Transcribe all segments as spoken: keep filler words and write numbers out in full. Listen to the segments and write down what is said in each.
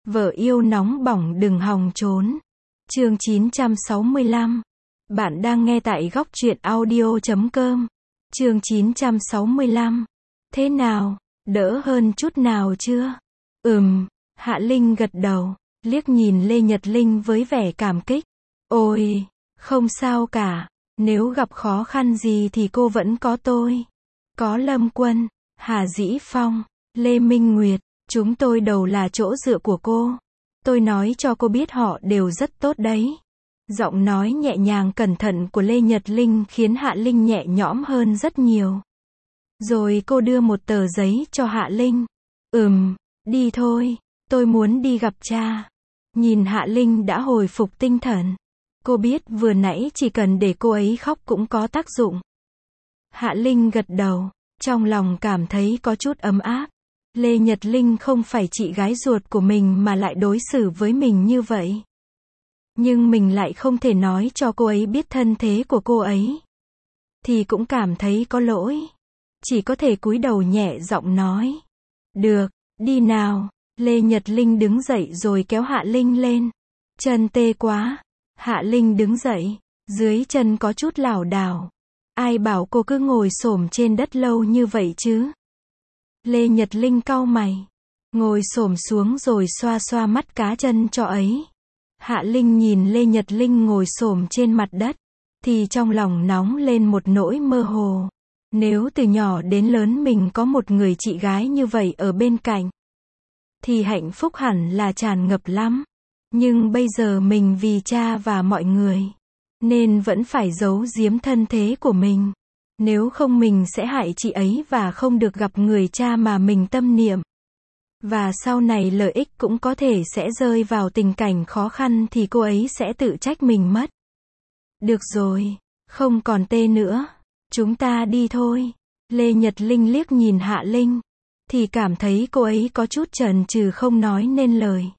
Vợ yêu nóng bỏng đừng hòng trốn. Chương chín trăm sáu mươi lăm. Bạn đang nghe tại góc truyện audio chấm com. Chương chín trăm sáu mươi lăm. Thế nào, đỡ hơn chút nào chưa? Ừm, Hạ Linh gật đầu, liếc nhìn Lê Nhật Linh với vẻ cảm kích. Ôi, không sao cả, nếu gặp khó khăn gì thì cô vẫn có tôi. Có Lâm Quân, Hà Dĩ Phong, Lê Minh Nguyệt, chúng tôi đều là chỗ dựa của cô. Tôi nói cho cô biết họ đều rất tốt đấy. Giọng nói nhẹ nhàng cẩn thận của Lê Nhật Linh khiến Hạ Linh nhẹ nhõm hơn rất nhiều. Rồi cô đưa một tờ giấy cho Hạ Linh. Ừm, đi thôi, tôi muốn đi gặp cha. Nhìn Hạ Linh đã hồi phục tinh thần. Cô biết vừa nãy chỉ cần để cô ấy khóc cũng có tác dụng. Hạ Linh gật đầu, trong lòng cảm thấy có chút ấm áp. Lê Nhật Linh không phải chị gái ruột của mình mà lại đối xử với mình như vậy. Nhưng mình lại không thể nói cho cô ấy biết thân thế của cô ấy. Thì cũng cảm thấy có lỗi. Chỉ có thể cúi đầu nhẹ giọng nói. Được, đi nào. Lê Nhật Linh đứng dậy rồi kéo Hạ Linh lên. Chân tê quá. Hạ Linh đứng dậy, dưới chân có chút lảo đảo. Ai bảo cô cứ ngồi xổm trên đất lâu như vậy chứ? Lê Nhật Linh cau mày, ngồi xổm xuống rồi xoa xoa mắt cá chân cho ấy. Hạ Linh nhìn Lê Nhật Linh ngồi xổm trên mặt đất, thì trong lòng nóng lên một nỗi mơ hồ. Nếu từ nhỏ đến lớn mình có một người chị gái như vậy ở bên cạnh, thì hạnh phúc hẳn là tràn ngập lắm. Nhưng bây giờ mình vì cha và mọi người, nên vẫn phải giấu giếm thân thế của mình. Nếu không mình sẽ hại chị ấy và không được gặp người cha mà mình tâm niệm. Và sau này lợi ích cũng có thể sẽ rơi vào tình cảnh khó khăn thì cô ấy sẽ tự trách mình mất. Được rồi, không còn tê nữa. Chúng ta đi thôi. Lê Nhật Linh liếc nhìn Hạ Linh, thì cảm thấy cô ấy có chút chần chừ không nói nên lời.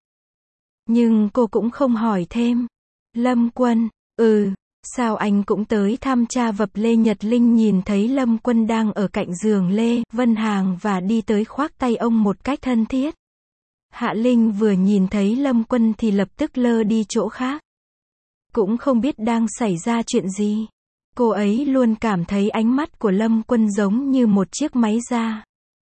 Nhưng cô cũng không hỏi thêm. Lâm Quân, ừ, sao anh cũng tới thăm cha vập? Lê Nhật Linh nhìn thấy Lâm Quân đang ở cạnh giường Lê Vân Hàng và đi tới khoác tay ông một cách thân thiết. Hạ Linh vừa nhìn thấy Lâm Quân thì lập tức lơ đi chỗ khác. Cũng không biết đang xảy ra chuyện gì. Cô ấy luôn cảm thấy ánh mắt của Lâm Quân giống như một chiếc máy da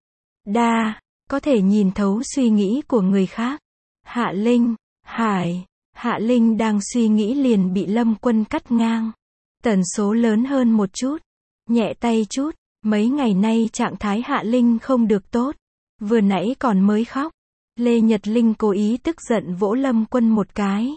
đa, có thể nhìn thấu suy nghĩ của người khác. Hạ Linh, Hải, Hạ Linh đang suy nghĩ liền bị Lâm Quân cắt ngang. Tần số lớn hơn một chút, nhẹ tay chút, mấy ngày nay trạng thái Hạ Linh không được tốt. Vừa nãy còn mới khóc. Lê Nhật Linh cố ý tức giận vỗ Lâm Quân một cái.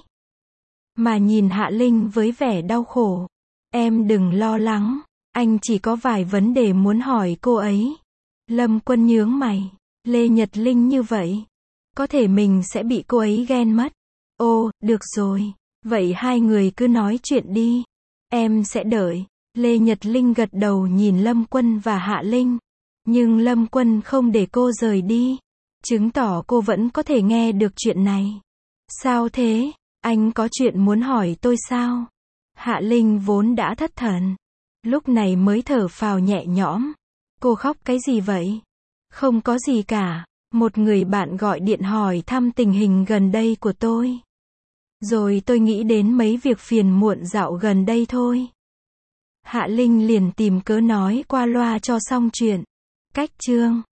Mà nhìn Hạ Linh với vẻ đau khổ. Em đừng lo lắng, anh chỉ có vài vấn đề muốn hỏi cô ấy. Lâm Quân nhướng mày. Lê Nhật Linh như vậy, có thể mình sẽ bị cô ấy ghen mất. Ô, được rồi. Vậy hai người cứ nói chuyện đi. Em sẽ đợi. Lê Nhật Linh gật đầu nhìn Lâm Quân và Hạ Linh. Nhưng Lâm Quân không để cô rời đi. Chứng tỏ cô vẫn có thể nghe được chuyện này. Sao thế? Anh có chuyện muốn hỏi tôi sao? Hạ Linh vốn đã thất thần. Lúc này mới thở phào nhẹ nhõm. Cô khóc cái gì vậy? Không có gì cả. Một người bạn gọi điện hỏi thăm tình hình gần đây của tôi. Rồi tôi nghĩ đến mấy việc phiền muộn dạo gần đây thôi. Hạ Linh liền tìm cớ nói qua loa cho xong chuyện. Cách chương.